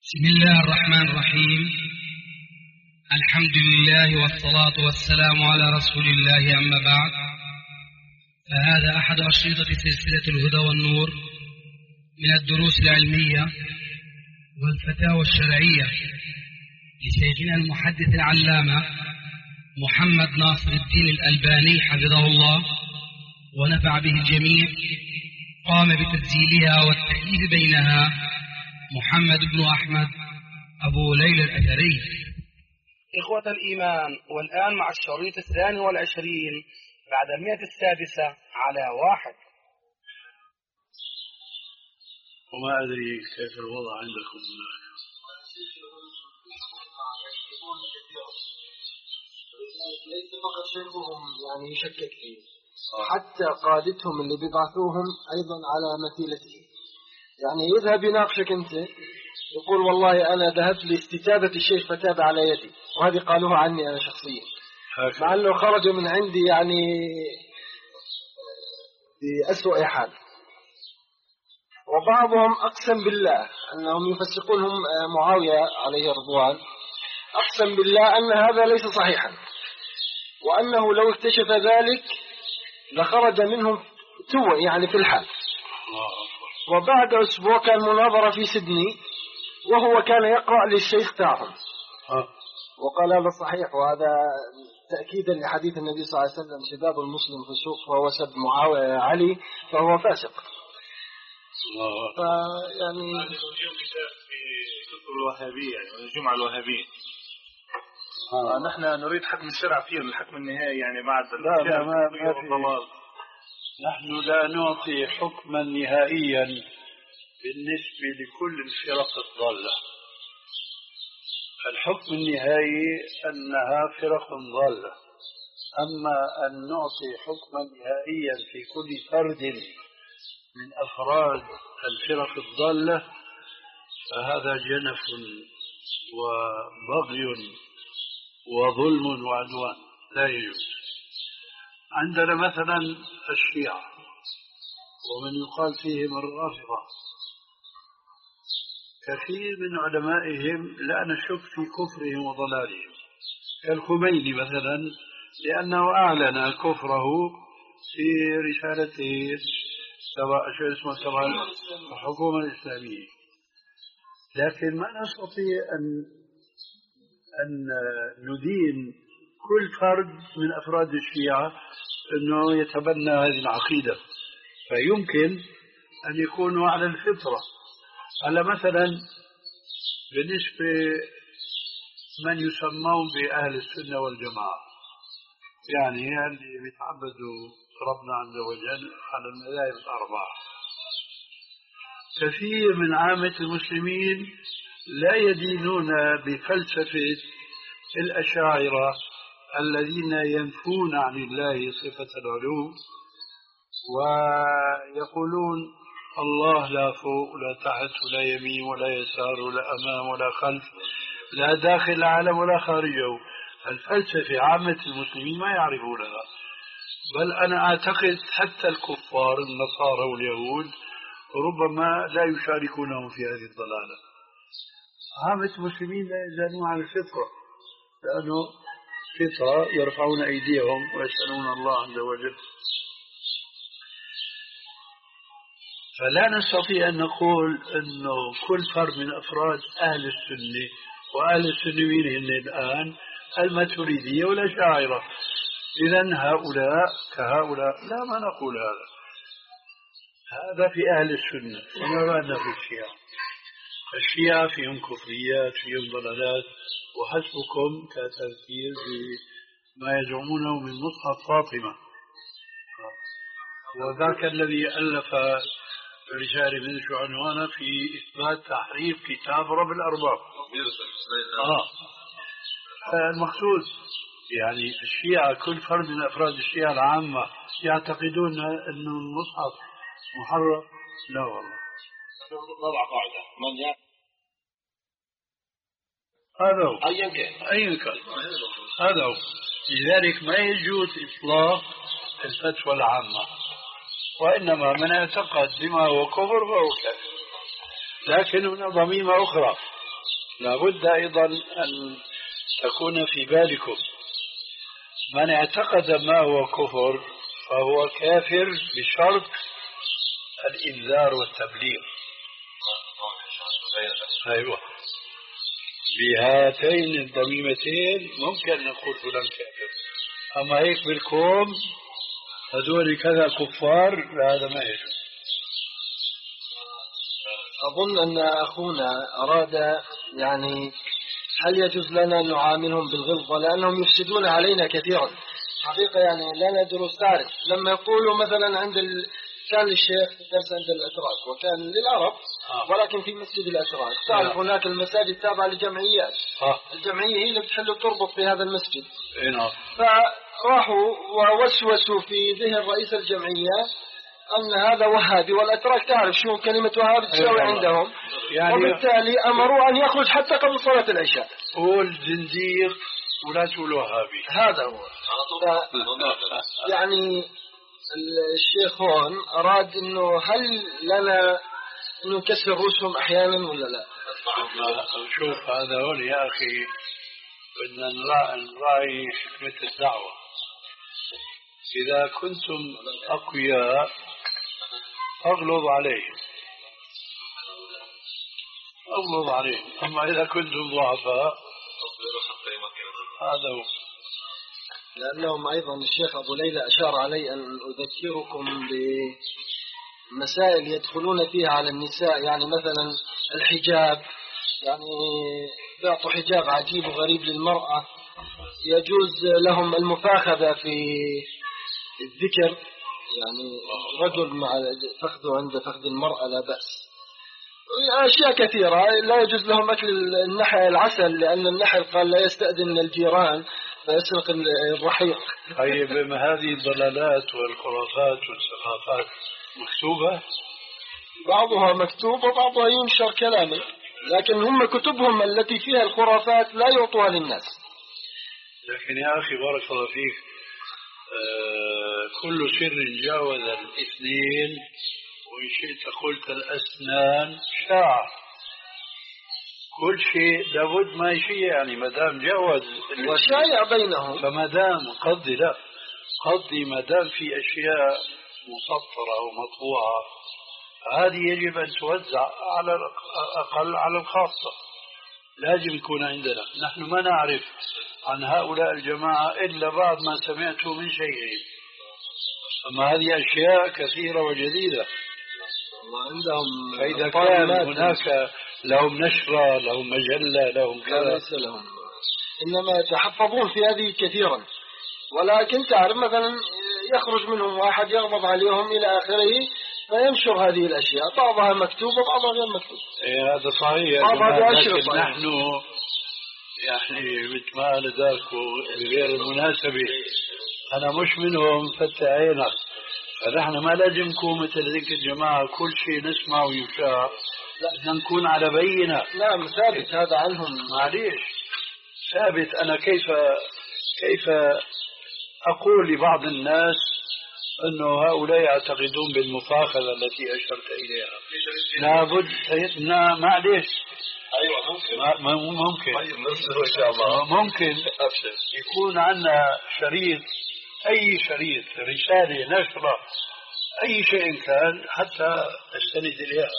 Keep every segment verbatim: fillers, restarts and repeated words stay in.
بسم الله الرحمن الرحيم. الحمد لله والصلاة والسلام على رسول الله، أما بعد، فهذا أحد أشرطة سلسلة الهدى والنور من الدروس العلمية والفتاوى الشرعية لشيخنا المحدث العلامة محمد ناصر الدين الألباني حفظه الله ونفع به الجميع. قام بتسجيلها والتأليف بينها محمد بن أحمد أبو ليلى الأثري. إخوة الإيمان، والآن مع الشريط الثاني والعشرين بعد المئة السادسة على واحد. وما أدري كيف الوضع عندكم هناك. ليس فقط شيخهم يعني يشكك فيه، حتى قادتهم اللي بيبعثوهم أيضا على مثيلته. يعني يذهب يناقشك أنت، يقول والله أنا ذهبت لاستتابة الشيخ فتاب على يدي، وهذه قالوها عني أنا شخصيا، مع أنه خرج من عندي يعني بأسوأ حال. وبعضهم أقسم بالله أنهم يفسقونهم معاوية عليه الرضوان، أقسم بالله أن هذا ليس صحيحا، وأنه لو اكتشف ذلك لخرج منهم تو يعني في الحال. وبعد أسبوع كان مناظرة في سيدني، وهو كان يقرأ للشيخ تاعهم وقال هذا صحيح، وهذا تأكيدا لحديث النبي صلى الله عليه وسلم: شباب المسلم فسوق، فهو سب معاوية علي فهو فاسق. يعني كتاب في كتب الوهابية، يعني الجمعة الوهابية. آه. نحن نريد حكم الشرع فيه، الحكم النهائي يعني بعد لا لا ما ما نحن لا نعطي حكما نهائيا بالنسبة لكل الفرق الضالة. الحكم النهائي أنها فرق ضالة، أما أن نعطي حكما نهائيا في كل فرد من أفراد الفرق الضالة فهذا جنف وبغي وظلم وعدوان لا يجوز. عندنا مثلا الشيعة ومن يقال فيهم الرافضة، كثير من علمائهم لا نشك في كفرهم وضلالهم، كالخميني مثلا، لأنه أعلن كفره في رسالته تبع شو اسمه تبع الحكومة الإسلامية. لكن ما نستطيع أن أن ندين كل فرد من أفراد الشيعة أنه يتبنى هذه العقيدة، فيمكن أن يكونوا على الفطرة. على مثلا بالنسبة من يسمون بأهل السنة والجماعة، يعني اللي بيتعبدوا ربنا عز وجل على المذاهب الأربعة، كثير من عامة المسلمين لا يدينون بفلسفة الأشاعرة الذين ينفون عن الله صفة العلو ويقولون الله لا فوق ولا تحت ولا يمين ولا يسار ولا أمام ولا خلف، لا داخل العالم ولا خارجه. الفلسفة عامة المسلمين ما يعرفونها، بل أنا أعتقد حتى الكفار النصارى واليهود ربما لا يشاركونهم في هذه الضلالة. عامة المسلمين لا يزالون على الفطرة، لأنه فطرة يرفعون أيديهم ويسألون الله عز وجل. فلا نستطيع أن نقول أنه كل فرد من أفراد أهل السنة، وأهل السنة مين هن الآن؟ الماتريدية والأشاعرة. إذن هؤلاء كهؤلاء لا، ما نقول هذا. هذا في أهل السنة، ونرى أن في الشيعة. الشيعة فيهم كفريات، فيهم ضلالات، وحسبكم كتذكير بما يزعمونه من مصحف فاطمة، وذاك الذي ألف رسالة من شو عنوانه في إثبات تحريف كتاب رب الأرباب. آه. المقصود يعني الشيعة كل فرد من أفراد الشيعة العامة يعتقدون أن المصحف محرف. لا والله، نضع قاعدة من يأتي هذا هو أيا كان أيا كان هذا هو. لذلك ما يجوز إطلاق الفتوى العامة، وإنما من اعتقد بما هو كفر فهو كافر. لكن هنا ضميمة أخرى، لابد أيضا أن تكون في بالكم من اعتقد ما هو كفر فهو كافر بشرط الإنذار والتبليغ. أيوة، بهاتين الضميمتين ممكن نقول فلان كافر، أما هيك بالكم هذول كذا كفار، هذا ما يجوز. أظن أن أخونا أراد يعني هل يجوز لنا أن نعاملهم بالغلظة لأنهم يفسدون علينا كثيرا حقيقة. يعني لنا دروس تعرف لما يقولوا مثلا عند ال... كان للشيخ درس عند الأتراك وكان للعرب ولكن في مسجد الأتراك، تعرف هناك المساجد تابعة لجمعيات، الجمعية هي اللي بتحل وتربط في هذا المسجد. فراحوا ووسوسوا في ذهن رئيس الجمعية أن هذا وهابي، والأتراك تعرف شو كلمة وهابي تساوي عندهم، يعني وبالتالي أمروا أن يخرج حتى قبل صلاة العشاء. قول زنديق ولا تقول وهابي، هذا هو. يعني الشيخ هون أراد إنه هل لنا إنه نكسر رؤوسهم أحيانا ولا لا؟ شوف هذا هون يا أخي بدنا نراعي حكمة الدعوة. إذا كنتم أقوياء أغلظ عليهم أغلظ عليهم، أما إذا كنتم ضعفاء هذا هو. لأنهم أيضا الشيخ أبو ليلى أشار علي أن أذكركم بمسائل يدخلون فيها على النساء، يعني مثلا الحجاب، يعني بيعطوا حجاب عجيب وغريب للمرأة، يجوز لهم المفاخذة في الذكر، يعني رجل مع فخذه عند فخذ المرأة لا بأس. أشياء كثيرة. لا يجوز لهم أكل النحل العسل لأن النحل قال لا يستأذن الجيران فيسرق الرحيق. طيب هذه الضلالات والخرافات والثقافات مكتوبة؟ بعضها مكتوب وبعضها ينشر كلاما، لكن هم كتبهم التي فيها الخرافات لا يعطوها للناس. لكن يا أخي بارك الله فيك، آه كل سر جاوز الاثنين وإن شئت قلت الأسنان شاع. كل شيء لابد ما يشيء، يعني ما دام جاوز وشايع بينهم، فما دام قضي لا قضي ما دام في أشياء مسطرة ومطبوعة هذه يجب أن توزع على الأقل على الخاصة. لازم يكون عندنا، نحن ما نعرف عن هؤلاء الجماعة إلا بعض ما سمعته من شيئين، أما هذه أشياء كثيرة وجديدة. وعندهم فإذا كان هناك لهم نشرة لهم مجلة لهم كذا ليس لهم، إنما يتحفظون في هذه كثيرا. ولكن تعرف مثلا يخرج منهم واحد يغضب عليهم إلى آخره فينشر هذه الأشياء، بعضها مكتوب وبعضها غير مكتوب. إيه هذا صحيح. لكن نحن يعني مثل ما أنا ذاك غير المناسبة أنا مش منهم فتح عينك، فنحن ما لازم نكون مثل ذيك الجماعة كل شيء نسمع ويشاع، لا نكون على بينة. نعم ثابت هذا عنهم. معليش ثابت. أنا كيف كيف أقول لبعض الناس أنه هؤلاء يعتقدون بالمفاخذة التي أشرت إليها؟ لابد نعم معليش. أيوة ممكن ما ممكن طيب نرسله إن شاء الله. ممكن يكون عندنا شريط، أي شريط رسالة نشرة أي شيء كان حتى نستند إليها.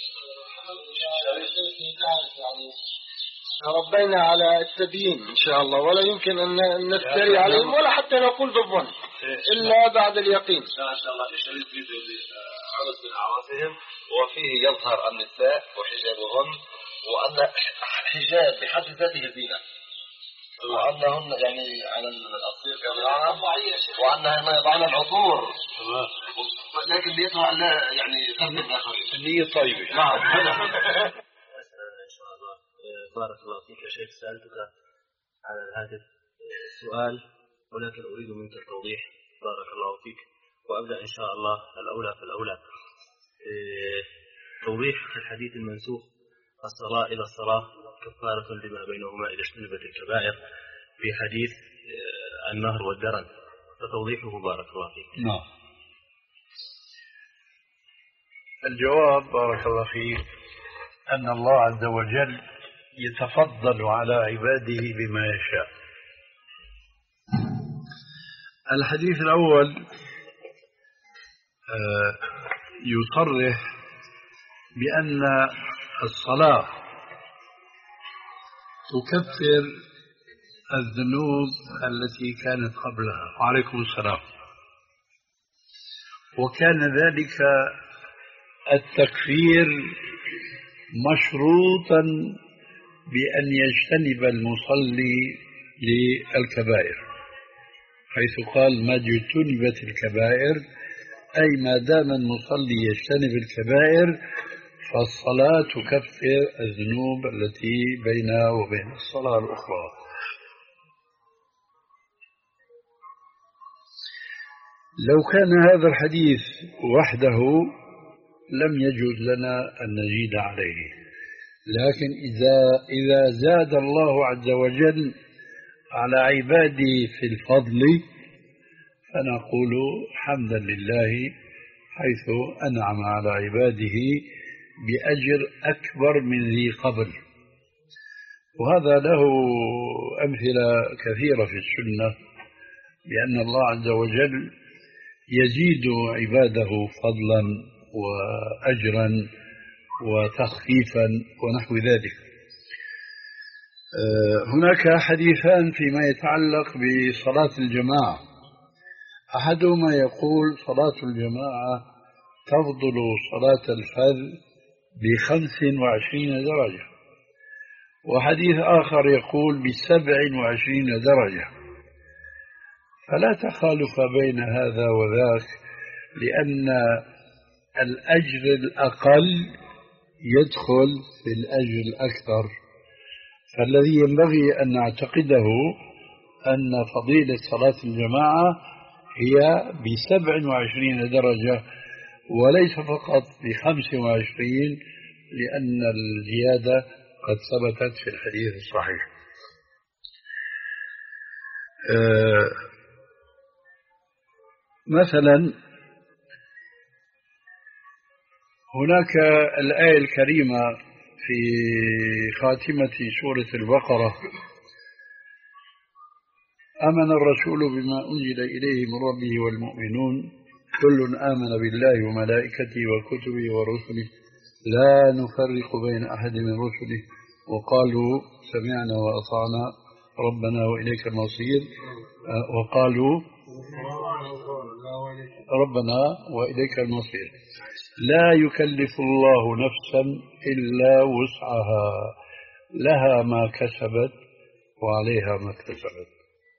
ربينا على التبيين إن شاء الله، ولا يمكن أن نفتري عليهم ولا حتى نقول بالظن إلا بعد اليقين. إن شاء الله الشريط فيديو عرس من أعراسهم وفيه يظهر النساء وحجابهن، وأن الحجاب بحد ذاته زينة، وأنهن يعني على الأصيل كمان، وأنهن يضعن العطور، لكن نيتها أن لا يعني تخدم الآخرين. النية طيبة. نعم. إن شاء الله. بارك الله فيك يا شيخ، سألتك على الهاتف سؤال ولكن أريد منك التوضيح. بارك الله فيك. وأبدأ إن شاء الله الأولى فالأولى. توضيح الحديث المنسوخ الصلاة إلى الصلاة كفارة لما بينهما إذا اجتنبت الكبائر في حديث النهر والدرن، فتوضيحه بارك الله فيك. نعم. الجواب بارك الله فيك أن الله عز وجل يتفضل على عباده بما يشاء. الحديث الأول يصرح بأن الصلاة تكفر الذنوب التي كانت قبلها. وعليكم السلام. وكان ذلك التكفير مشروطا بأن يجتنب المصلي للكبائر، حيث قال ما اجتنبت الكبائر، أي ما دام المصلي يجتنب الكبائر فالصلاة تكفر الذنوب التي بينها وبين الصلاة الأخرى. لو كان هذا الحديث وحده لم يجوز لنا أن نزيد عليه، لكن إذا إذا زاد الله عز وجل على عباده في الفضل فنقول حمدا لله حيث أنعم على عباده بأجر أكبر من ذي قبل. وهذا له أمثلة كثيرة في السنة بأن الله عز وجل يزيد عباده فضلا وأجرا وتخفيفا ونحو ذلك. هناك حديثان فيما يتعلق بصلاة الجماعة. أحدهما يقول صلاة الجماعة تفضل صلاة الفذ بخمس وعشرين درجة، وحديث آخر يقول بسبع وعشرين درجة، فلا تخالف بين هذا وذاك، لأن الأجر الأقل يدخل في الأجر الأكثر. فالذي ينبغي أن نعتقده أن فضيلة صلاة الجماعة هي بسبع وعشرين درجة وليس فقط بخمس وعشرين، لأن الزيادة قد ثبتت في الحديث الصحيح. أه مثلا هناك الآية الكريمة في خاتمة سورة البقرة: آمن الرسول بما أنزل إليه من ربه والمؤمنون كل آمن بالله وملائكته وكتبه ورسله لا نفرق بين أحد من رسله وقالوا سمعنا وأطعنا ربنا وإليك المصير وقالوا ربنا وإليك المصير لا يكلف الله نفسا إلا وسعها لها ما كسبت وعليها ما اكتسبت.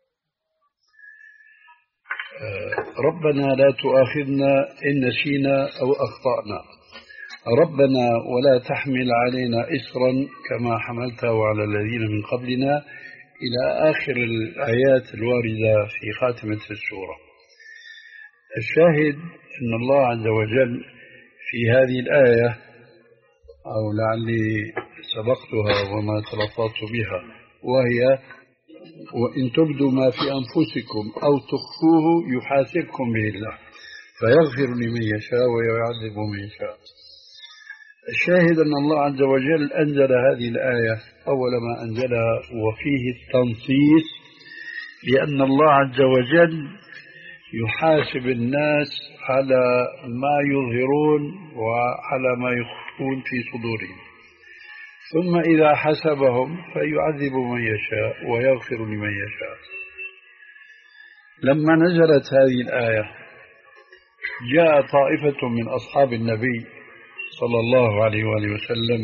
ربنا لا تؤاخذنا إن نسينا أو أخطأنا، ربنا ولا تحمل علينا إصرا كما حملته على الذين من قبلنا، إلى آخر الآيات الواردة في خاتمة السورة. الشاهد أن الله عز وجل في هذه الآية، أو لعلي سبقتها وما تلفظت بها، وهي: وإن تبدوا ما في أنفسكم أو تخفوه يحاسبكم به الله فيغفر لمن يشاء ويعذب من يشاء. الشاهد أن الله عز وجل أنزل هذه الآية أول ما أنزلها، وفيه التنصيص لأن الله عز وجل يحاسب الناس على ما يظهرون وعلى ما يخفون في صدورهم، ثم إذا حسبهم فيعذب من يشاء ويغفر لمن يشاء. لما نزلت هذه الآية جاء طائفة من أصحاب النبي صلى الله عليه وآله وسلم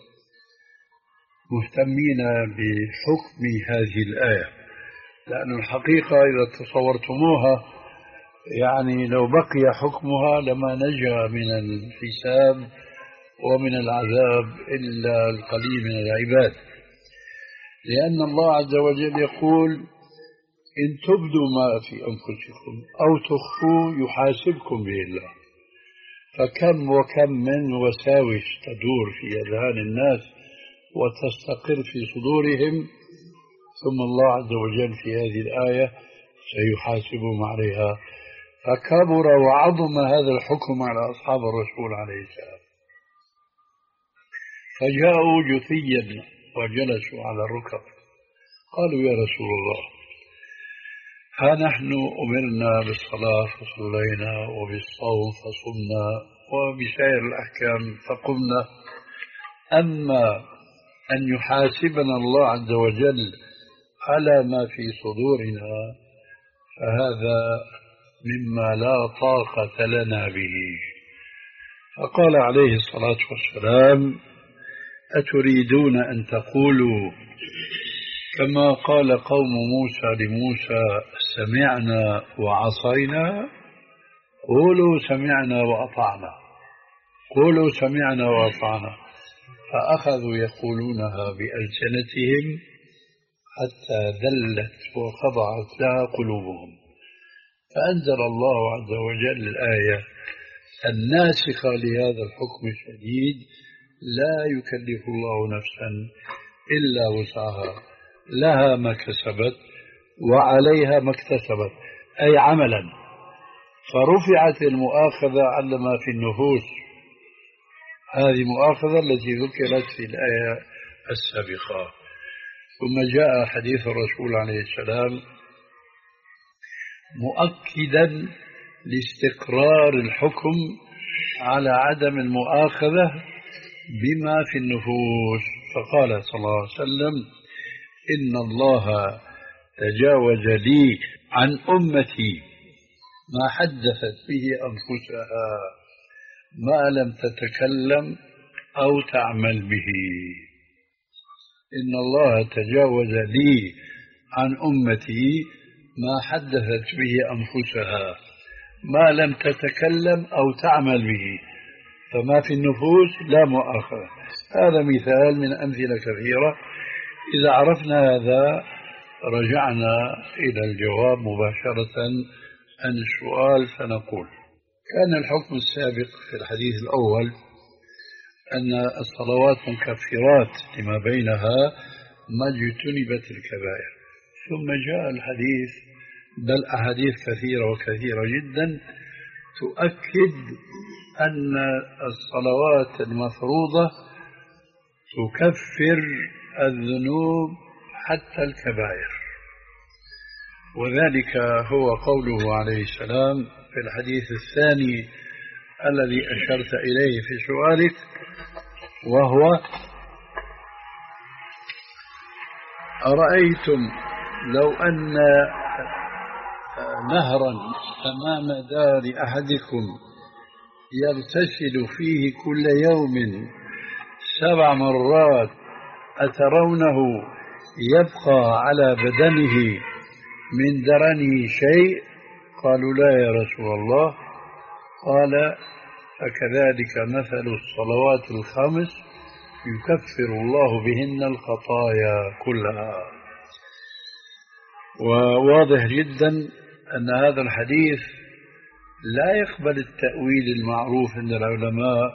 مهتمين بحكم هذه الآية، لأن الحقيقة إذا تصورتموها يعني لو بقي حكمها لما نجا من الحساب ومن العذاب إلا القليل من العباد، لأن الله عز وجل يقول: إن تبدوا ما في أنفسكم أو تخفوا يحاسبكم به الله. فكم وكم من وساوس تدور في أذهان الناس وتستقر في صدورهم، ثم الله عز وجل في هذه الآية سيحاسبهم عليها. فكبر وعظم هذا الحكم على أصحاب الرسول عليه السلام، فجاءوا جثيا وجلسوا على الركب. قالوا يا رسول الله، ها نحن أمرنا بالصلاة فصلينا، وبالصوم فصمنا، وبسائر الأحكام فقمنا، أما أن يحاسبنا الله عز وجل على ما في صدورنا فهذا مما لا طاقة لنا به. فقال عليه الصلاة والسلام: أتريدون أن تقولوا كما قال قوم موسى لموسى سمعنا وعصينا؟ قولوا سمعنا وأطعنا، قولوا سمعنا وأطعنا. فأخذوا يقولونها بألسنتهم حتى ذلت وخضعت لها قلوبهم. فأنزل الله عز وجل الآية الناسخة لهذا الحكم الشديد: لا يكلف الله نفسا إلا وسعها، لها ما كسبت وعليها ما اكتسبت، أي عملا. فرفعت المؤاخذة على ما في النفوس، هذه مؤاخذة التي ذكرت في الآية السابقة. ثم جاء حديث الرسول عليه السلام مؤكدا لاستقرار الحكم على عدم المؤاخذة بما في النفوس، فقال صلى الله عليه وسلم: إن الله تجاوز لي عن أمتي ما حدثت به أنفسها ما لم تتكلم أو تعمل به. إن الله تجاوز لي عن أمتي ما حدثت به أنفسها ما لم تتكلم أو تعمل به، فما في النفوس لا مؤاخذة. هذا مثال من أمثلة كثيرة. إذا عرفنا هذا رجعنا إلى الجواب مباشرة عن السؤال، فنقول: كان الحكم السابق في الحديث الأول أن الصلوات مكفرات لما بينها ما اجتنبت الكبائر، ثم جاء الحديث بل أحاديث كثيرة وكثيرة جدا تؤكد أن الصلوات المفروضة تكفر الذنوب حتى الكبائر. وذلك هو قوله عليه السلام في الحديث الثاني الذي أشرت إليه في سؤالك، وهو: أرأيتم لو أن نهرا أمام دار أحدكم يغتسل فيه كل يوم سبع مرات أترونه يبقى على بدنه من درنه شيء؟ قالوا: لا يا رسول الله. قال: فكذلك مثل الصلوات الخمس يكفر الله بهن الخطايا كلها. وواضح جدا أن هذا الحديث لا يقبل التأويل المعروف عند العلماء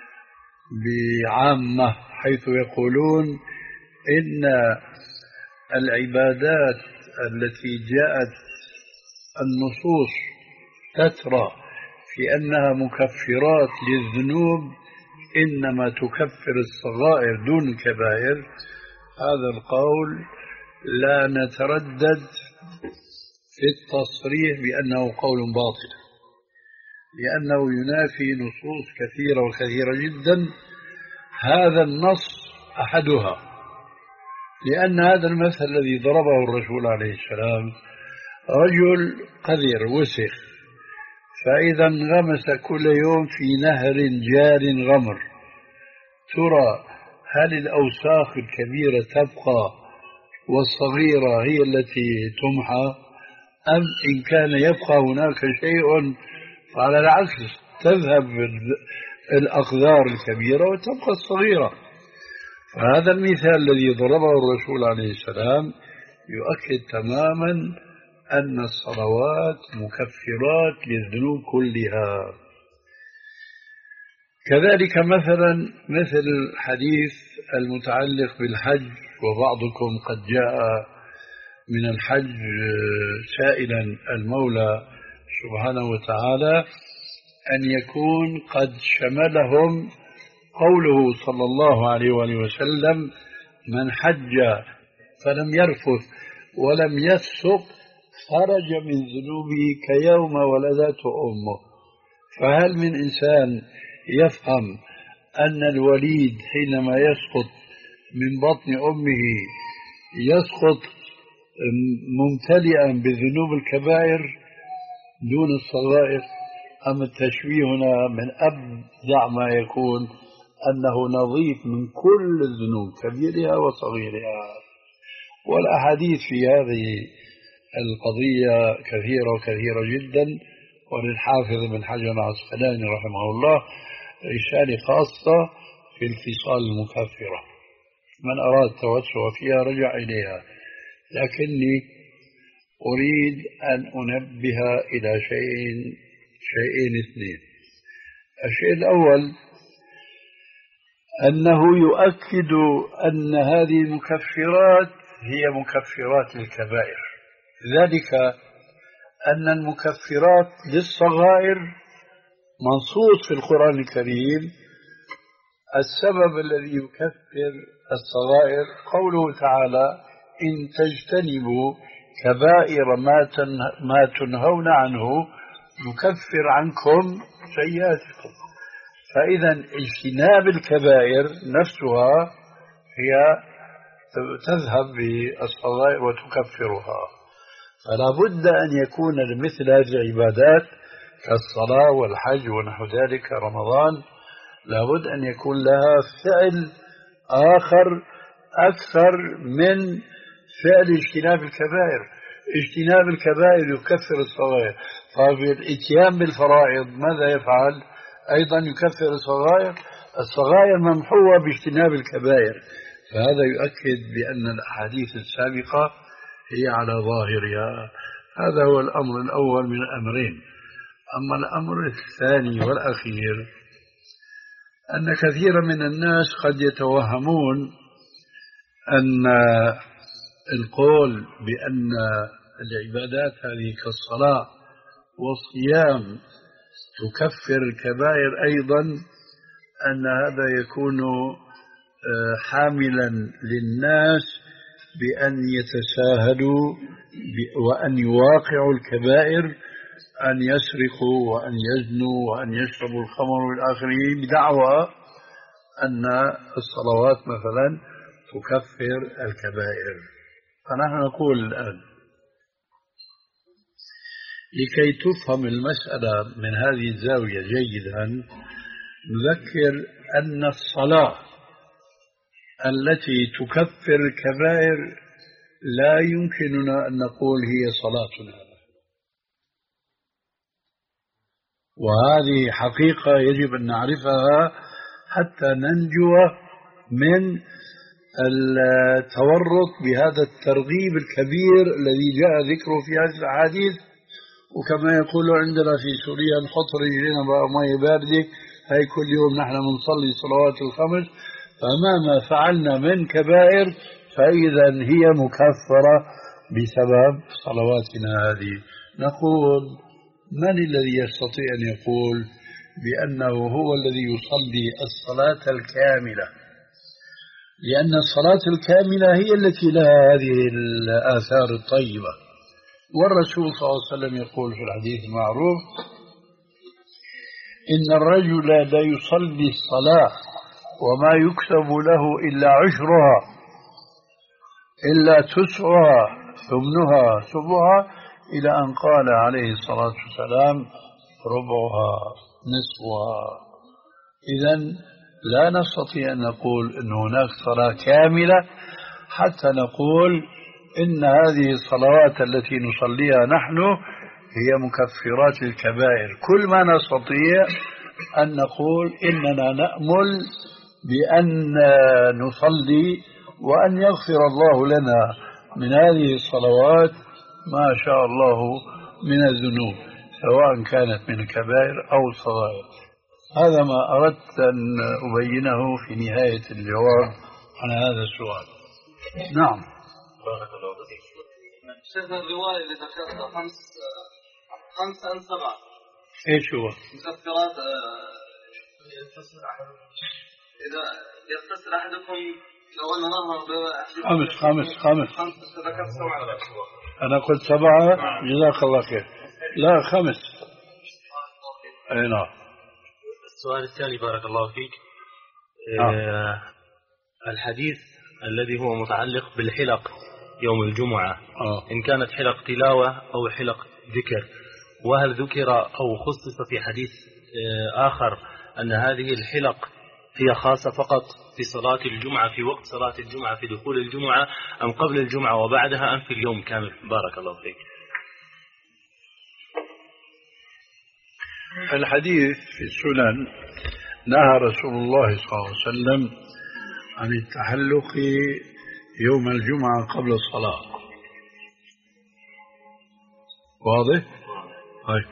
بعامة، حيث يقولون إن العبادات التي جاءت النصوص تترى في أنها مكفرات للذنوب إنما تكفر الصغائر دون الكبائر. هذا القول لا نتردد في التصريح بأنه قول باطل، لأنه ينافي نصوص كثيرة وكثيرة جدا. هذا النص أحدها، لأن هذا المثل الذي ضربه الرسول عليه السلام: رجل قذر وسخ، فإذا انغمس كل يوم في نهر جار غمر، ترى هل الأوساخ الكبيرة تبقى والصغيرة هي التي تمحى، أم إن كان يبقى هناك شيء فعلى العكس تذهب الأقذار الكبيرة وتبقى الصغيرة؟ فهذا المثال الذي ضربه الرسول عليه السلام يؤكد تماما أن الصلوات مكفرات للذنوب كلها. كذلك مثلا مثل الحديث المتعلق بالحج: وبعضكم قد جاء من الحج سائلا المولى سبحانه وتعالى أن يكون قد شملهم قوله صلى الله عليه وآله وسلم: من حج فلم يرفث ولم يفسق خرج من ذنوبه كيوم ولدته أمه. فهل من إنسان يفهم أن الوليد حينما يسقط من بطن أمه يسقط ممتلئا بذنوب الكبائر دون الصغائر؟ أم التشبيه هنا من أبدع ما يكون أنه نظيف من كل الذنوب كبيرها وصغيرها؟ والأحاديث في هذه القضية كثيرة وكثيرة جدا، وللحافظ بن حجر العسقلاني رحمه الله رسالة خاصة في الخصال المكفرة، من أراد التوسع فيها رجع إليها. لكني أريد أن أنبه إلى شيئين شيئين اثنين. الشيء الأول أنه يؤكد أن هذه المكفرات هي مكفرات للكبائر، ذلك أن المكفرات للصغائر منصوص في القرآن الكريم. السبب الذي يكفر الصغائر قوله تعالى: إن تجتنبوا كبائر ما تنهون عنه يكفر عنكم سيئاتكم. فإذا اجتناب الكبائر نفسها هي تذهب بالصغائر وتكفرها. فلا بد أن يكون مثل هذه العبادات كالصلاة والحج ونحو ذلك رمضان لا بد أن يكون لها فعل آخر أكثر من فعل اجتناب الكبائر. اجتناب الكبائر يكفر الصغائر، فبالاتيان بالفرائض ماذا يفعل؟ أيضا يكفر الصغائر. الصغائر ممحوة باجتناب الكبائر. فهذا يؤكد بأن الأحاديث السابقة هي على ظاهرها. هذا هو الأمر الأول من الأمرين. أما الأمر الثاني والأخير أن كثيرا من الناس قد يتوهمون أن القول بأن العبادات هذه كالصلاة والصيام تكفر الكبائر أيضا، أن هذا يكون حاملا للناس بأن يتساهلوا وأن يواقعوا الكبائر، أن يسرقوا وأن يزنوا وأن يشربوا الخمر والآخرين بدعوى أن الصلوات مثلا تكفر الكبائر. فنحن نقول الآن لكي تفهم المسألة من هذه الزاوية جيدا نذكر أن الصلاة التي تكفر الكبائر لا يمكننا أن نقول هي صلاتنا، وهذه حقيقة يجب أن نعرفها حتى ننجو من التورط بهذا الترغيب الكبير الذي جاء ذكره في هذه الأحاديث. وكما يقول عندنا في سوريا: نحط رجلنا بماء باردة، هاي كل يوم نحن بنصلي صلوات الخمس، فمهما فعلنا من كبائر فإذا هي مكفرة بسبب صلواتنا هذه. نقول: من الذي يستطيع أن يقول بأنه هو الذي يصلي الصلاة الكاملة؟ لأن الصلاة الكاملة هي التي لها هذه الآثار الطيبة. والرسول صلى الله عليه وسلم يقول في الحديث المعروف: إن الرجل لا يصلي الصلاة وما يكتب له إلا عشرها إلا تسعها ثمنها سبعها، إلى أن قال عليه الصلاة والسلام: ربعها نصفها. إذن لا نستطيع أن نقول أن هناك صلاة كاملة حتى نقول إن هذه الصلوات التي نصليها نحن هي مكفرات الكبائر. كل ما نستطيع أن نقول إننا نأمل بأن نصلي وأن يغفر الله لنا من هذه الصلوات ما شاء الله من الذنوب، سواء كانت من الكبائر أو الصغائر. هذا ما أردت أن أبينه في نهاية الجواب عن هذا السؤال. نعم. بارك الله فيك. شيخنا الرواية اللي ذكرتها خمس خمسة أم سبعة، إيش هو؟ مكفرات إذا يغتسل أحدكم خمس خمس خمس أنا قلت سبعة. جزاك الله خير. لا خمس. أي نعم. السؤال الثاني بارك الله فيك. نعم. آه الحديث الذي هو متعلق بالحلق يوم الجمعة آه. إن كانت حلق تلاوة أو حلق ذكر، وهل ذكر أو خصص في حديث آه آخر أن هذه الحلق هي خاصة فقط في صلاة الجمعة، في وقت صلاة الجمعة، في دخول الجمعة، أم قبل الجمعة وبعدها، أم في اليوم كامل؟ بارك الله فيك. الحديث في السنن نهى رسول الله صلى الله عليه وسلم عن التحلق يوم الجمعة قبل الصلاة. واضح؟ طيب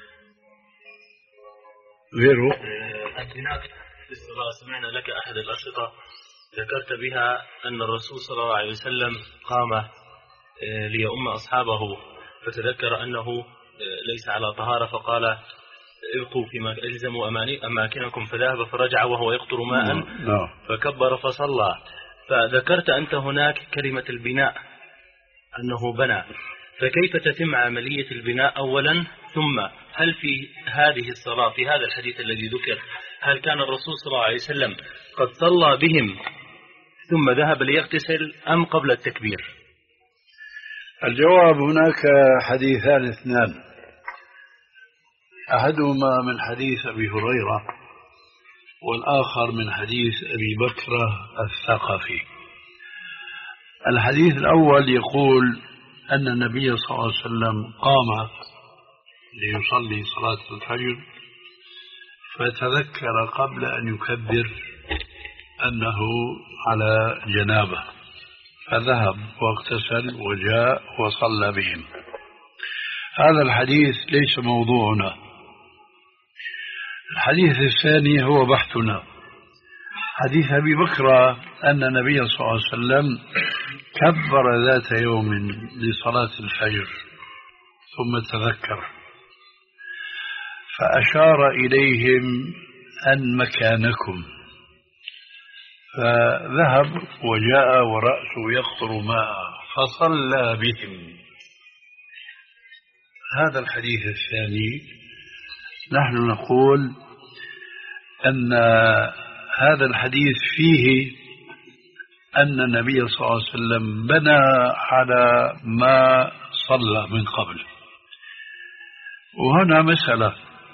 غيره؟ البناء في الصلاة، سمعنا لك أحد الأشرطة ذكرت بها أن الرسول صلى الله عليه وسلم قام ليؤم أصحابه فتذكر أنه ليس على طهارة فقال ابقوا فيما ألزموا أماكنكم، فذهب فرجع وهو يقطر ماء فكبر فصلى. فذكرت أنت هناك كلمة البناء أنه بنى، فكيف تتم عملية البناء أولا؟ ثم هل في هذه الصلاة في هذا الحديث الذي ذكر هل كان الرسول صلى الله عليه وسلم قد صلى بهم ثم ذهب ليغتسل أم قبل التكبير؟ الجواب هناك حديثان اثنان، أحدهما من حديث أبي هريرة والآخر من حديث أبي بكرة الثقفي. الحديث الأول يقول أن النبي صلى الله عليه وسلم قام ليصلي صلاة الفجر فتذكر قبل أن يكبر أنه على جنابه فذهب واغتسل وجاء وصلى بهم. هذا الحديث ليس موضوعنا. الحديث الثاني هو بحثنا، حديث أبي بكر أن النبي صلى الله عليه وسلم كبر ذات يوم لصلاة الفجر ثم تذكر فأشار إليهم أن مكانكم، فذهب وجاء ورأسه يقطر ماء فصلى بهم. هذا الحديث الثاني نحن نقول أن هذا الحديث فيه أن النبي صلى الله عليه وسلم بنى على ما صلى من قبل. وهنا مسألة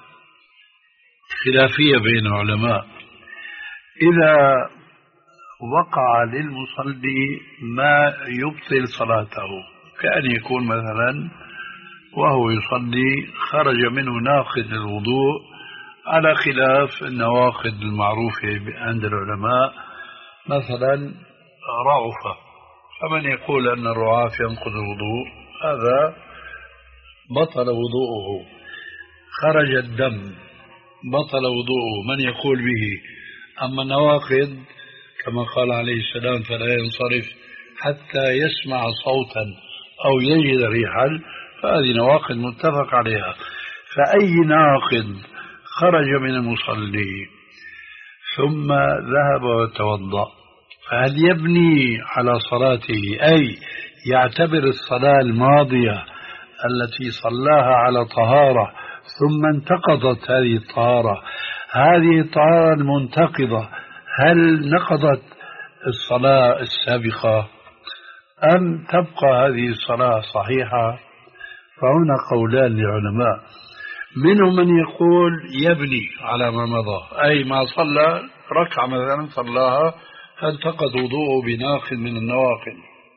خلافية بين العلماء، إذا وقع للمصلي ما يبطل صلاته كأن يكون مثلا وهو يصلي خرج منه ناقض الوضوء على خلاف النواقض المعروفة عند العلماء، مثلا رعفة، فمن يقول أن الرعاف ينقض الوضوء هذا بطل وضوءه. خرج الدم بطل وضوءه، من يقول به. أما النواقض كما قال عليه السلام فلا ينصرف حتى يسمع صوتا أو يجد ريحا، فهذه نواقض متفق عليها. فأي ناقض خرج من المصلي ثم ذهب وتوضأ فهل يبني على صلاته، أي يعتبر الصلاة الماضية التي صلاها على طهارة ثم انتقضت هذه الطهارة، هذه الطهارة المنتقضة هل نقضت الصلاة السابقة أم تبقى هذه الصلاة صحيحة؟ فهنا قولان للعلماء، منهم من يقول يبني على ما مضى، أي ما صلى ركعة مثلا صلاها فانتقض وضوءه بناقض من النواقض.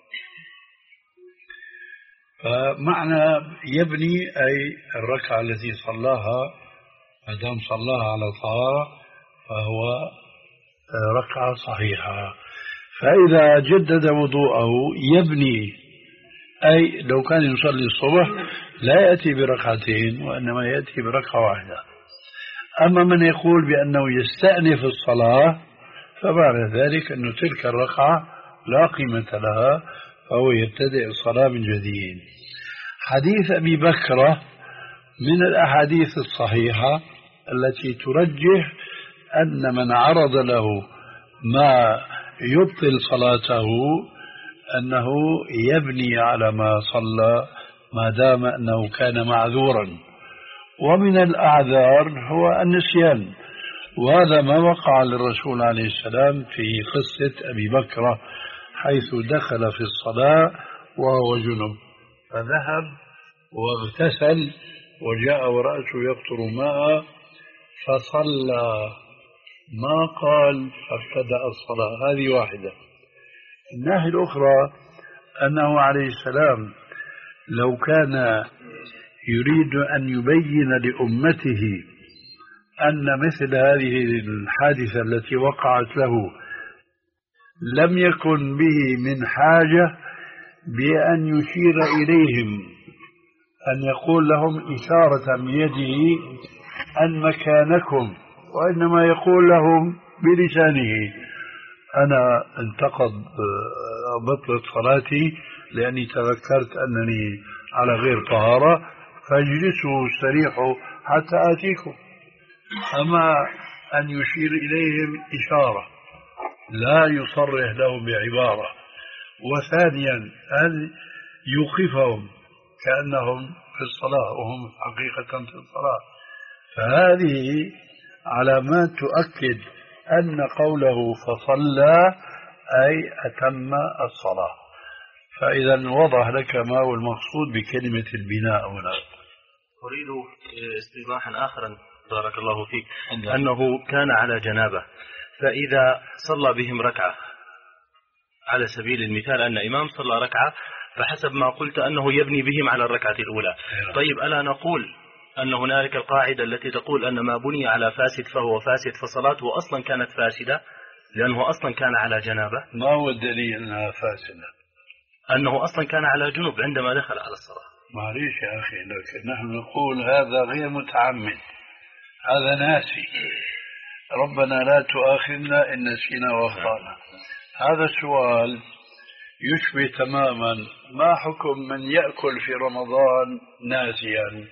فمعنى يبني أي الركعة التي صلاها ما دام صلاها على طهارة فهو ركعة صحيحة. فإذا جدد وضوءه يبني، أي لو كان يصلي الصبح لا يأتي بركعتين وإنما يأتي بركعة واحدة. أما من يقول بأنه يستأنف الصلاة فمعنى ذلك أن تلك الركعة لا قيمة لها فهو يبتدئ الصلاة من جديد. حديث أبي بكر من الأحاديث الصحيحة التي ترجح أن من عرض له ما يبطل صلاته أنه يبني على ما صلى ما دام أنه كان معذورا. ومن الأعذار هو النسيان، وهذا ما وقع للرسول عليه السلام في قصة أبي بكر حيث دخل في الصلاة وهو جنب، فذهب واغتسل وجاء ورأسه يقطر ماء فصلى، ما قال فابتدأ الصلاة. هذه واحدة. الناحية الأخرى أنه عليه السلام لو كان يريد أن يبين لأمته أن مثل هذه الحادثة التي وقعت له لم يكن به من حاجة بأن يشير إليهم، أن يقول لهم إشارة بيده أن مكانكم، وإنما يقول لهم بلسانه أنا انتقض بطلت صلاتي لأني تذكرت أنني على غير طهارة فاجلسوا استريحوا حتى آتيكم. أما أن يشير إليهم إشارة لا يصرح لهم بعبارة. وثانيا أن يوقفهم كأنهم في الصلاة وهم حقيقة في الصلاة. فهذه علامات تؤكد أن قوله فصلى أي أتم الصلاة. فإذا وضح لك ما هو المقصود بكلمة البناء هنا. أريد استيضاحا آخرا بارك الله فيك، أنه كان على جنابة، فإذا صلى بهم ركعة على سبيل المثال أن إمام صلى ركعة، فحسب ما قلت أنه يبني بهم على الركعة الأولى. طيب ألا نقول أن هنالك القاعدة التي تقول أن ما بني على فاسد فهو فاسد، فصلاته أصلا كانت فاسدة لأنه أصلا كان على جنابة؟ ما هو الدليل أنها فاسدة؟ أنه أصلا كان على جنوب عندما دخل على الصلاة. معليش يا أخي، لكن نحن نقول هذا غير متعمد، هذا ناسي. ربنا لا تؤاخذنا إن نسينا واخطأنا. هذا السؤال يشبه تماما ما حكم من يأكل في رمضان ناسيا،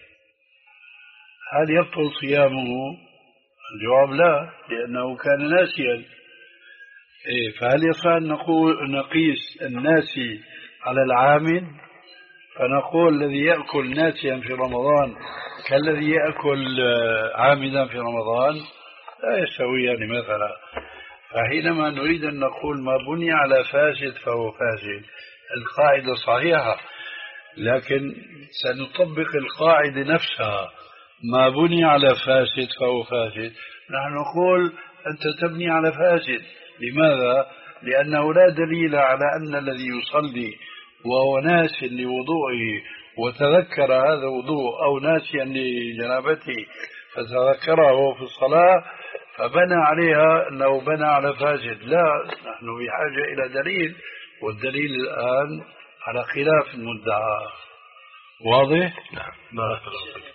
هل يبطل صيامه؟ الجواب لا، لأنه كان ناسيا. إيه، فهل يصح أن نقول نقيس الناسي على العامل؟ فنقول الذي يأكل ناسيا في رمضان كالذي يأكل عامدا في رمضان؟ لا يستويان مثلا. فحينما نريد أن نقول ما بني على فاسد فهو فاسد، القاعدة صحيحة، لكن سنطبق القاعدة نفسها، ما بني على فاسد فهو فاسد. نحن نقول أنت تبني على فاسد. لماذا؟ لأنه لا دليل على أن الذي يصلي وهو ناس لوضوئه وتذكر هذا وضوء، أو ناسيا لجنابته فتذكره وهو في الصلاة فبنى عليها أنه بنى على فاسد. لا، نحن بحاجة إلى دليل، والدليل الآن على خلاف المدعى. واضح؟ نعم، بارك الله فيك.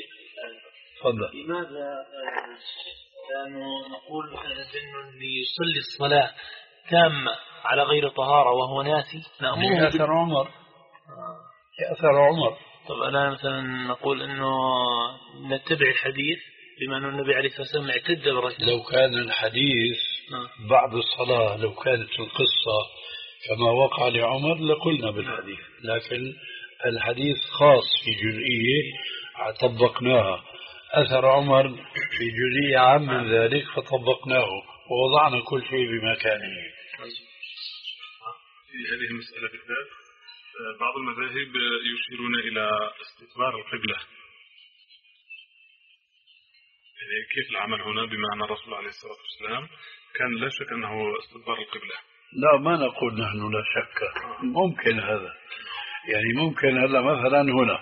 تفضل. لماذا كانوا نقول أنه ليصلي الصلاة تامة على غير طهارة وهو ناسي نأمره أثر عمر أثر عمر طب أنا مثلا نقول أنه نتبع الحديث بما أن النبي عليه الصلاة والسلام اعتد برجل. لو كان الحديث بعد الصلاة، لو كانت القصة كما وقع لعمر لقلنا بالحديث، لكن الحديث خاص في جزئية طبقناها. أثر عمر في جزئية عام من ذلك فطبقناه ووضعنا كل شيء بمكانه. في هذه المسألة بالذات بعض المذاهب يشيرون إلى استقبال القبلة. يعني كيف العمل هنا؟ بما أن الرسول عليه الصلاة والسلام كان لا شك أنه استقبال القبلة. لا، ما نقول نحن لا شك، ممكن هذا. يعني ممكن هلا مثلا هنا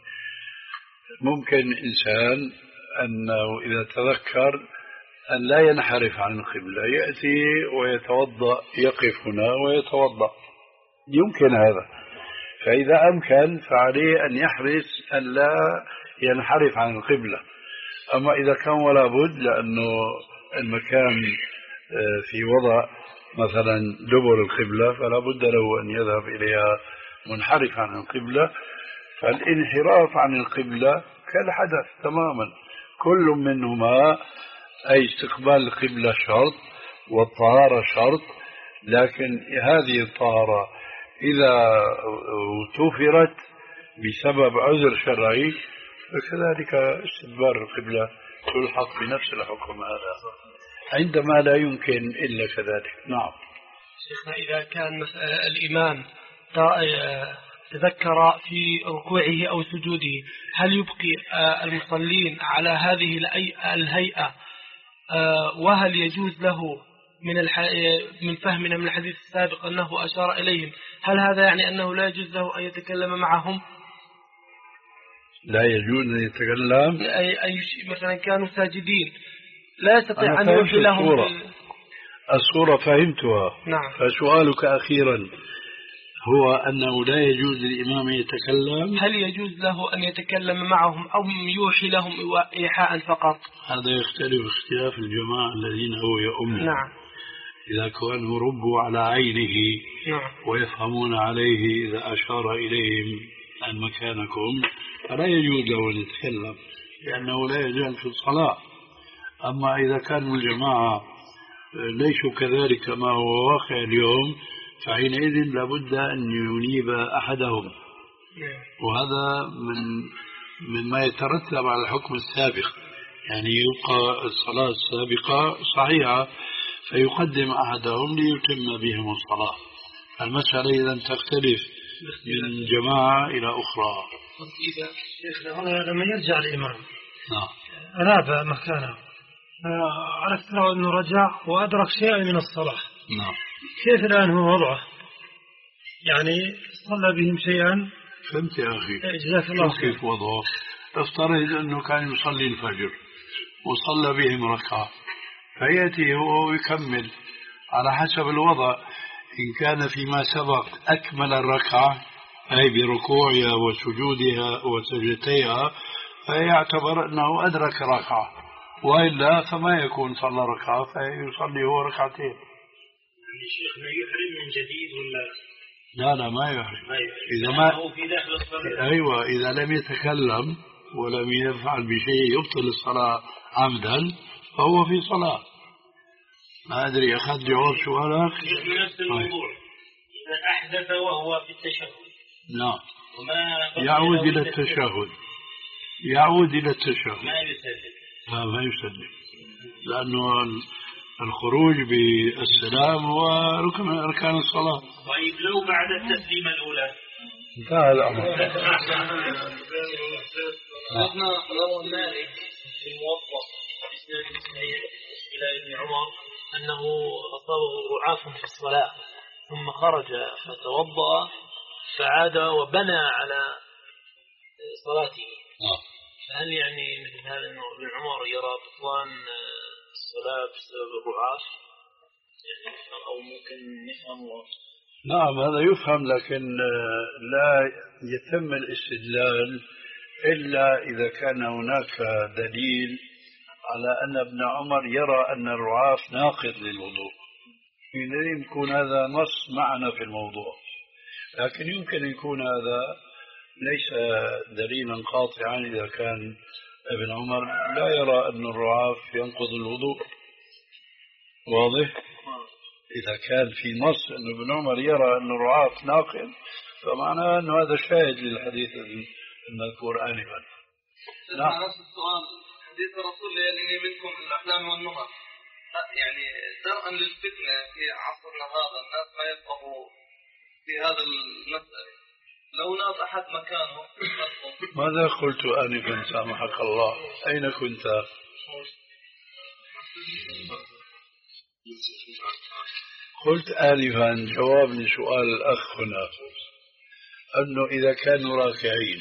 ممكن إنسان أنه إذا تذكر أن لا ينحرف عن القبلة يأتي ويتوضأ، يقف هنا ويتوضأ، يمكن هذا. فإذا أمكن فعليه أن يحرص أن لا ينحرف عن القبلة. أما إذا كان ولا بد لأنه المكان في وضع مثلا دبر القبلة فلا بد له أن يذهب إليها منحرف عن القبلة، فالانحراف عن القبلة كالحدث تماما، كل منهما أي استقبال القبلة شرط والطهارة شرط، لكن هذه الطهارة إذا توفرت بسبب عذر شرعي فكذلك استدبار القبلة تلحق بنفس الحكم هذا عندما لا يمكن إلا كذلك. نعم. شيخنا إذا كان الإمام تذكر في ركوعه أو سجوده هل يبقي المصلين على هذه الهيئة وهل يجوز له من من فهمنا من الحديث السابق أنه أشار إليهم هل هذا يعني أنه لا يجوز له أن يتكلم معهم؟ لا يجوز أن يتكلم أي, أي شيء مثلا كانوا ساجدين لا يستطيع أن يوحي لهم الصورة. الصورة فهمتها. نعم. فسؤالك أخيرا هو أنه لا يجوز للإمام يتكلم هل يجوز له أن يتكلم معهم أو يوحي لهم إيحاء فقط؟ هذا يختلف اختلاف الجماعة الذين هو يؤمن. نعم. إذا كانوا ربوا على عينه نعم. ويفهمون عليه إذا أشار إليهم عن مكانكم فلا يجوز له أن يتكلم لأنه لا يزال في الصلاة. أما إذا كانوا الجماعة ليسوا كذلك كما هو واقع اليوم فحينئذ لابد أن ينيب أحدهم وهذا من مما يترتب على الحكم السابق يعني يبقى الصلاة السابقة صحيحة فيقدم أحدهم ليتم بهم الصلاة. المسألة إذا تختلف من جماعة إلى أخرى. إذا شيخنا هنا لما يرجع الإمام نعم أناب مكانه عرفت له أنه رجع وأدرك شيئا من الصلاة. نعم. كيف الآن هو وضعه؟ يعني صلى بهم شيئا. فهمت يا أخي. جزاك الله خير. كيف وضعه؟ افترض أنه كان يصلي الفجر وصلى بهم ركعة فيأتي هو ويكمل على حسب الوضع. إن كان فيما سبق أكمل الركعة أي بركوعها وسجودها وسجدتها فيعتبر أنه أدرك ركعة وإلا فما يكون صلى ركعة فيصلي هو ركعتين. يعني شيخنا يحرم من جديد ولا لا لا ما يحرم. ما يحرم. إذا ما هو في داخل الصلاة. أيوة إذا لم يتكلم ولم يفعل بشيء يبطل الصلاة عمدا فهو في صلاة. ما أدري أخذ جواب سؤالك. نفس الموضوع. إذا أحدث وهو في التشهد. نعم. وما يعود إلى التشهد. يعود إلى التشهد. ما يسلم. لا ما يسلم لأنه الخروج بالسلام هو ركن من أركان الصلاة. طيب لو بعد التسليمة الأولى انتهى الأمر. شيخنا روى مالك في الموطأ بإسناد صحيح إلى ابن عمر أنه أصابه رعاف في الصلاة ثم خرج فتوضأ فعاد وبنى على صلاته. فهل يعني مثل هذا أنه ابن عمر يرى بطلان الصلاة بسبب الرعاف يعني أو ممكن نفهم؟ نعم هذا يفهم لكن لا يتم الاستدلال إلا إذا كان هناك دليل على أن ابن عمر يرى أن الرعاف ناقض للوضوء. حينئذ يكون هذا نص معنا في الموضوع. لكن يمكن يكون هذا ليس دليلا قاطعا إذا كان ابن عمر لا يرى أن الرعاف ينقض الوضوء. واضح؟ إذا كان في نص أن ابن عمر يرى أن الرعاف ناقض فمعناه أن هذا شاهد للحديث المذكور آنفا. نعم. نفس السؤال حديث الرسول يليني منكم الأحلام والنهى يعني درءا للفتنة في عصرنا هذا الناس ما يفقهوا في هذا المسألة لو ناب أحد مكانه. ماذا قلت آنفا سامحك الله؟ أين كنت؟ قلت آنفا جواب لسؤال الأخ هنا أنه إذا كانوا راكعين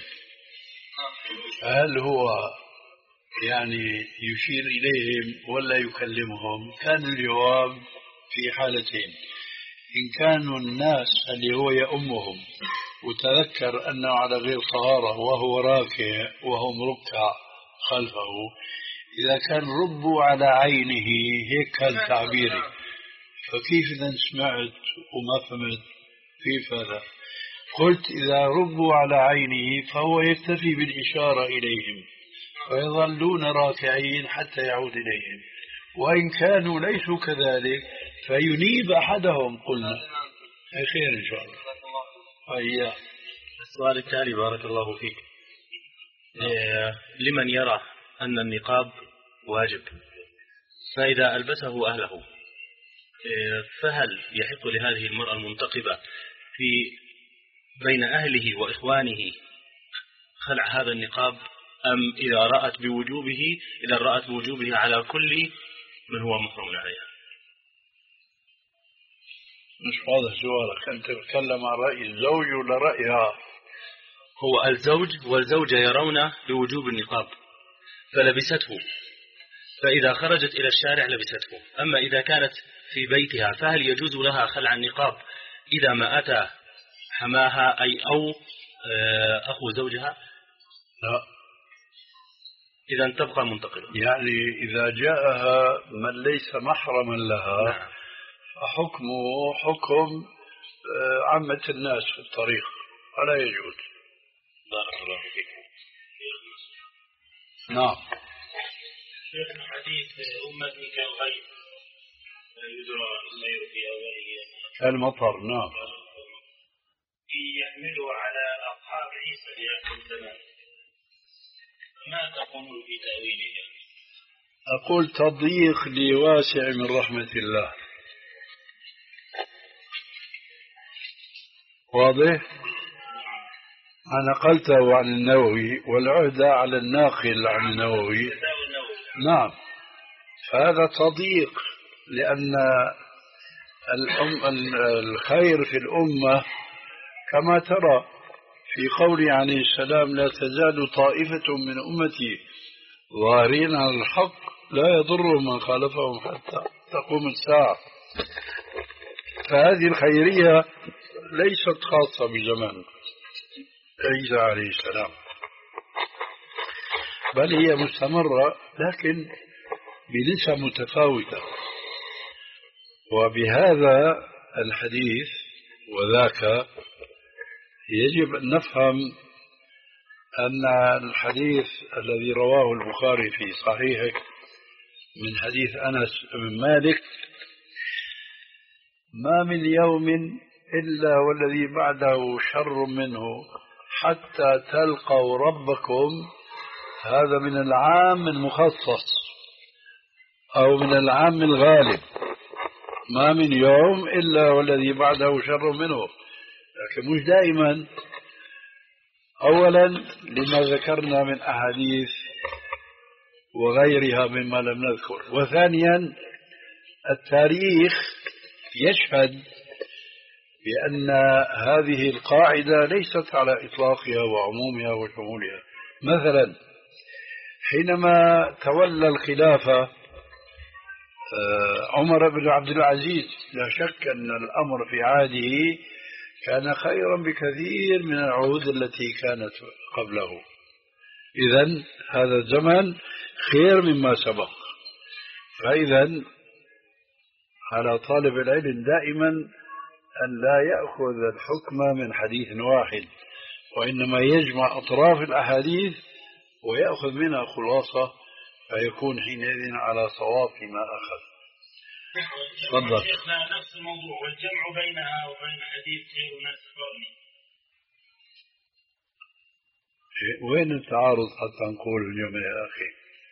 هل هو يعني يشير إليهم ولا يكلمهم؟ كان الجواب في حالتين. إن كانوا الناس اللي هو يأمهم وتذكر أنه على غير طهارة وهو راكع وهم ركع خلفه إذا كان ربوا على عينه هيك كان تعبيري فكيف إذا سمعت وما فهمت كيف هذا؟ قلت إذا ربوا على عينه فهو يكتفي بالإشارة إليهم فيظلون راكعين حتى يعود إليهم. وإن كانوا ليسوا كذلك فينيب أحدهم قلنا خير إن شاء الله. أيه. السؤال التالي بارك الله فيك. إيه لمن يرى أن النقاب واجب فإذا ألبسه أهله إيه فهل يحق لهذه المرأة المنتقبة في بين أهله وإخوانه خلع هذا النقاب أم إذا رأت بوجوبه إذا رأت بوجوبه على كل من هو محرم عليها؟ مش واضح سؤالك، أنت تتكلم عن رأي الزوج ولا رأيها؟ هو الزوج والزوجة يرون بوجوب النقاب فلبسته، فإذا خرجت إلى الشارع لبسته. أما إذا كانت في بيتها فهل يجوز لها خلع النقاب إذا ما أتى حماها أي أو أخو زوجها؟ لا. إذا تبقى منتقلة. يعني إذا جاءها من ليس محرما لها نعم. فحكمه حكم عامة الناس في الطريق ولا يجوز. بارك الله فيك. نعم. شيخنا حديث أمتي كالغيث لا يدرى الليل في أوله كالمطر. نعم. يحمله على أصحاب عيسى في آخر الزمان، ما تقول في تأويله؟ أقول تضييق لواسع من رحمة الله. واضح؟ أنا نقلته عن النووي والعهدة على الناقل عن النووي. نعم. فهذا تضييق لأن الأم الخير في الأمة كما ترى في قوله عليه السلام لا تزال طائفة من أمتي ظاهرين على الحق لا يضر من خالفهم حتى تقوم الساعة. فهذه الخيرية ليست خاصة بزمان عيسى عليه السلام بل هي مستمرة لكن بنسب متفاوتة. وبهذا الحديث وذاك يجب أن نفهم أن الحديث الذي رواه البخاري في صحيحه من حديث أنس بن مالك ما من يوم إلا والذي بعده شر منه حتى تلقوا ربكم، هذا من العام المخصص أو من العام الغالب، ما من يوم إلا والذي بعده شر منه، لكن مش دائما. أولا لما ذكرنا من أحاديث وغيرها مما لم نذكر، وثانيا التاريخ يشهد بأن هذه القاعدة ليست على إطلاقها وعمومها وشمولها. مثلا حينما تولى الخلافة عمر بن عبد العزيز لا شك أن الأمر في عهده كان خيرا بكثير من العهود التي كانت قبله. إذن هذا الزمن خير مما سبق. فإذن على طالب العلم دائما أن لا يأخذ الحكم من حديث واحد، وإنما يجمع أطراف الأحاديث ويأخذ منها خلاصة فيكون حينئذ على صواب فيما أخذ. تفضل. شيخنا نفس الموضوع والجمع بينها وبين حديث خير الناس قرني. وين التعارض حتى نقول اليوم يا أخي؟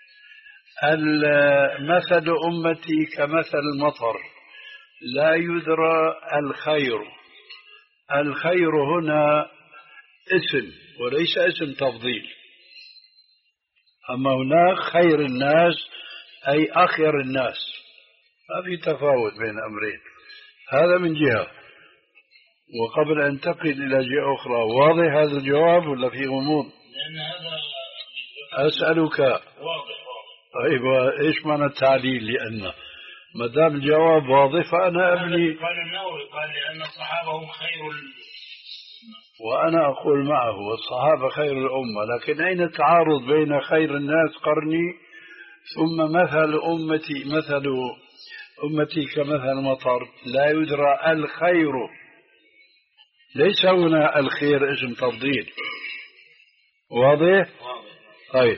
مثل أمتي كمثل المطر لا يدرى الخير. الخير هنا اسم وليس اسم تفضيل. أما هناك خير الناس أي أخير الناس، ما في تفاوت بين أمرين. هذا من جهة. وقبل أن تنتقل إلى جهة أخرى، واضح هذا الجواب ولا في غموض؟ لأن هذا أسألك. واضح. طيب إيش معنى التعليل؟ لأن ما دام الجواب واضح فأنا أبني. قال النووي قال لأن الصحابة هم خير ال... وأنا أقول معه والصحابة خير الأمة، لكن أين التعارض بين خير الناس قرني ثم مثل أمتي مثل أمتي كمثل المطر لا يدرى الخير؟ ليس هنا الخير اسم تفضيل. واضح؟ طيب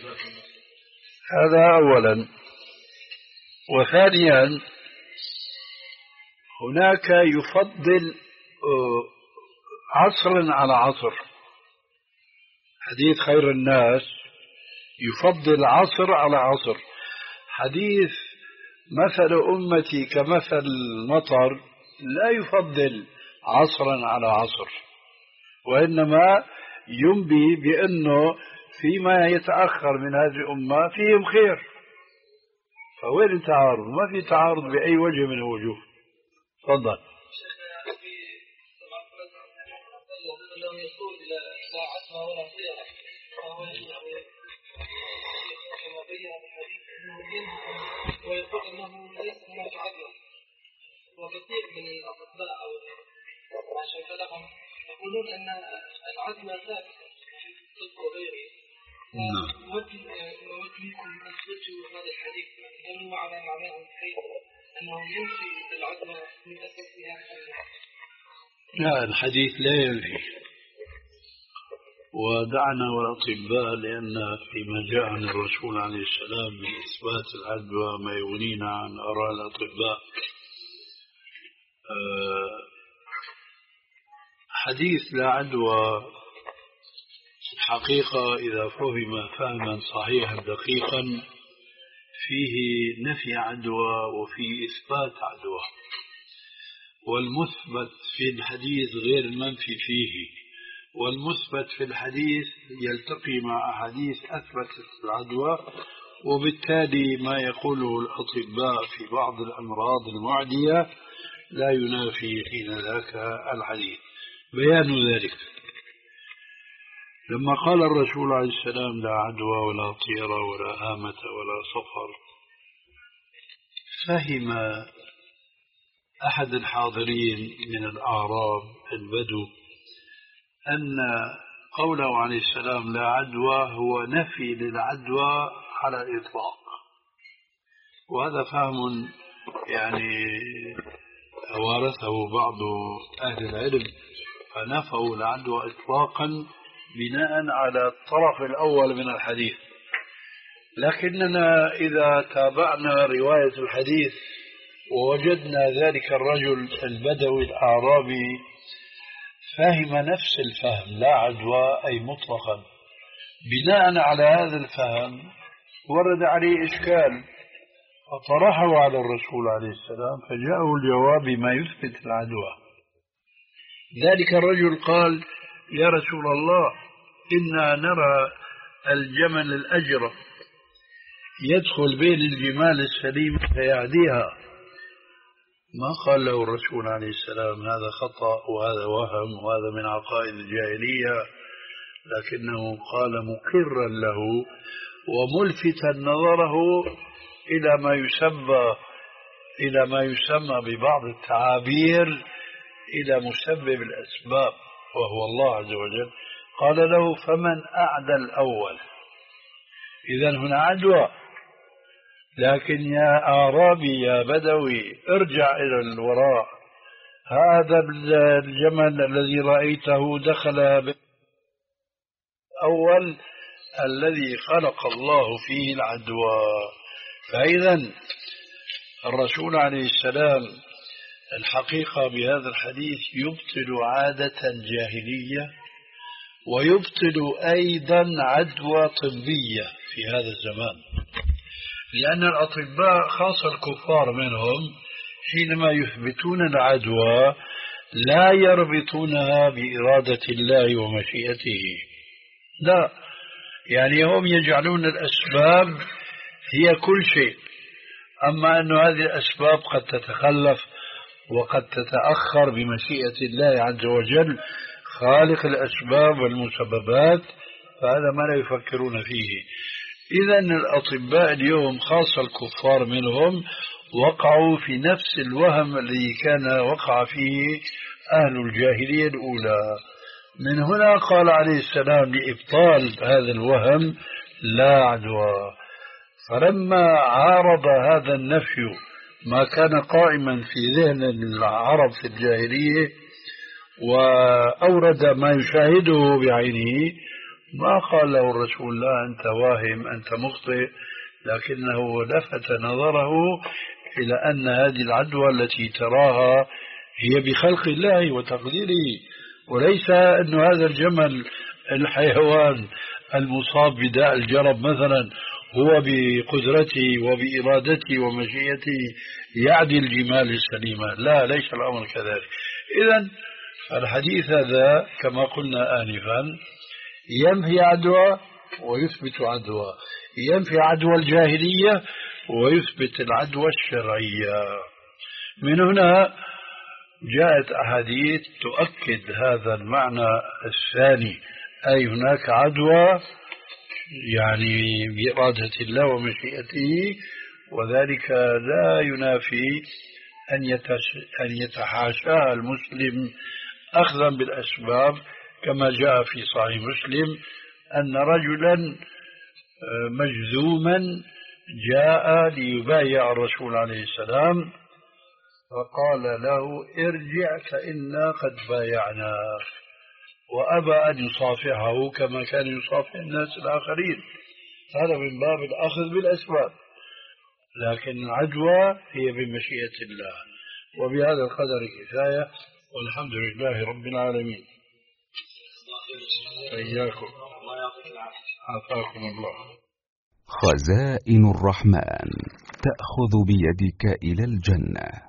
هذا أولا. وثانيا هناك يفضل عصر على عصر. حديث خير الناس يفضل عصر على عصر. حديث مثل أمتي كمثل المطر لا يفضل عصرا على عصر، وإنما ينبي بأنه فيما يتأخر من هذه الأمة فيهم خير. فوين التعارض؟ ما في تعارض بأي وجه من الوجوه. تفضل. ويقول انه ليس هناك عدوى، وكثير من الاطباء او العشاء لهم يقولون ان العدوى ثابته في الطب وغيره. نوجه نوجهكم ان توجهوا هذا الحديث هل هو على معناه بحيث انه ينفي العدوى من اساسها؟ لا، الحديث لا ينفي. ودعنا والأطباء، لأن فيما جاء عن الرسول عليه السلام من إثبات العدوى ما يغنينا عن آراء الأطباء. حديث لا عدوى الحقيقة إذا فهم فهما صحيحا دقيقا فيه نفي عدوى وفيه إثبات عدوى، والمثبت في الحديث غير المنفي فيه، والمثبت في الحديث يلتقي مع أحاديث أثبتت العدوى، وبالتالي ما يقوله الأطباء في بعض الأمراض المعدية لا ينافي حين ذاك الحديث. بيان ذلك لما قال الرسول عليه السلام لا عدوى ولا طيرة ولا هامة ولا صفر، فهم أحد الحاضرين من الأعراب البدو أن قوله عليه السلام لا عدوى هو نفي للعدوى على الإطلاق، وهذا فهم يعني وارثه بعض أهل العلم، فنفوا العدوى إطلاقا بناء على الطرف الأول من الحديث. لكننا إذا تابعنا رواية الحديث ووجدنا ذلك الرجل البدوي الأعرابي فهم نفس الفهم لا عدوى أي مطلقا، بناء على هذا الفهم ورد عليه إشكال فطرحه على الرسول عليه السلام فجاءه الجواب بما يثبت العدوى. ذلك الرجل قال يا رسول الله إنا نرى الجمل الأجرة يدخل بين الجمال السليم فيعديها. ما قال له الرسول عليه السلام هذا خطأ وهذا وهم وهذا من عقائد الجاهلية، لكنه قال مقرا له وملفتا نظره إلى ما يسمى إلى ما يسمى ببعض التعابير إلى مسبب الأسباب وهو الله عز وجل. قال له فمن أعدى الأول؟ إذن هنا عدوى. لكن يا أعرابي يا بدوي ارجع إلى الوراء، هذا الجمل الذي رأيته دخل أول الذي خلق الله فيه العدوى. فإذا الرسول عليه السلام الحقيقة بهذا الحديث يبطل عادة جاهلية ويبطل أيضا عدوى طبية في هذا الزمان، لأن الأطباء خاصة الكفار منهم حينما يثبتون العدوى لا يربطونها بإرادة الله ومشيئته، لا، يعني هم يجعلون الأسباب هي كل شيء، أما أن هذه الأسباب قد تتخلف وقد تتأخر بمشيئة الله عز وجل خالق الأسباب والمسببات، فهذا ما لا يفكرون فيه. إذن الأطباء اليوم خاصة الكفار منهم وقعوا في نفس الوهم الذي كان وقع فيه أهل الجاهلية الأولى. من هنا قال عليه السلام لإبطال هذا الوهم لا عدوى. فلما عارض هذا النفي ما كان قائما في ذهن العرب في الجاهلية وأورد ما يشاهده بعينه، ما قال له الرسول لا أنت واهم أنت مخطئ، لكنه لفت نظره إلى أن هذه العدوى التي تراها هي بخلق الله وتقديره، وليس أن هذا الجمل الحيوان المصاب بداء الجرب مثلا هو بقدرته وبإرادته ومشيئته يعدي الجمال السليمة. لا، ليس الأمر كذلك. إذن الحديث هذا كما قلنا آنفا ينفي عدوى ويثبت عدوى، ينفي عدوى الجاهلية ويثبت العدوى الشرعية. من هنا جاءت أحاديث تؤكد هذا المعنى الثاني، أي هناك عدوى يعني بإرادة الله ومشيئته، وذلك لا ينافي أن يتحاشاها المسلم أخذا بالأسباب، كما جاء في صحيح مسلم أن رجلا مجذوما جاء ليبايع الرسول عليه السلام فقال له ارجع فإنا قد بايعنا، وأبى أن يصافحه كما كان يصافح الناس الآخرين. هذا من باب الأخذ بالأسباب، لكن العدوى هي بمشيئة الله. وبهذا القدر كفاية، والحمد لله رب العالمين. إياكم عافاكم الله. خزائن الرحمن تأخذ بيدك إلى الجنة.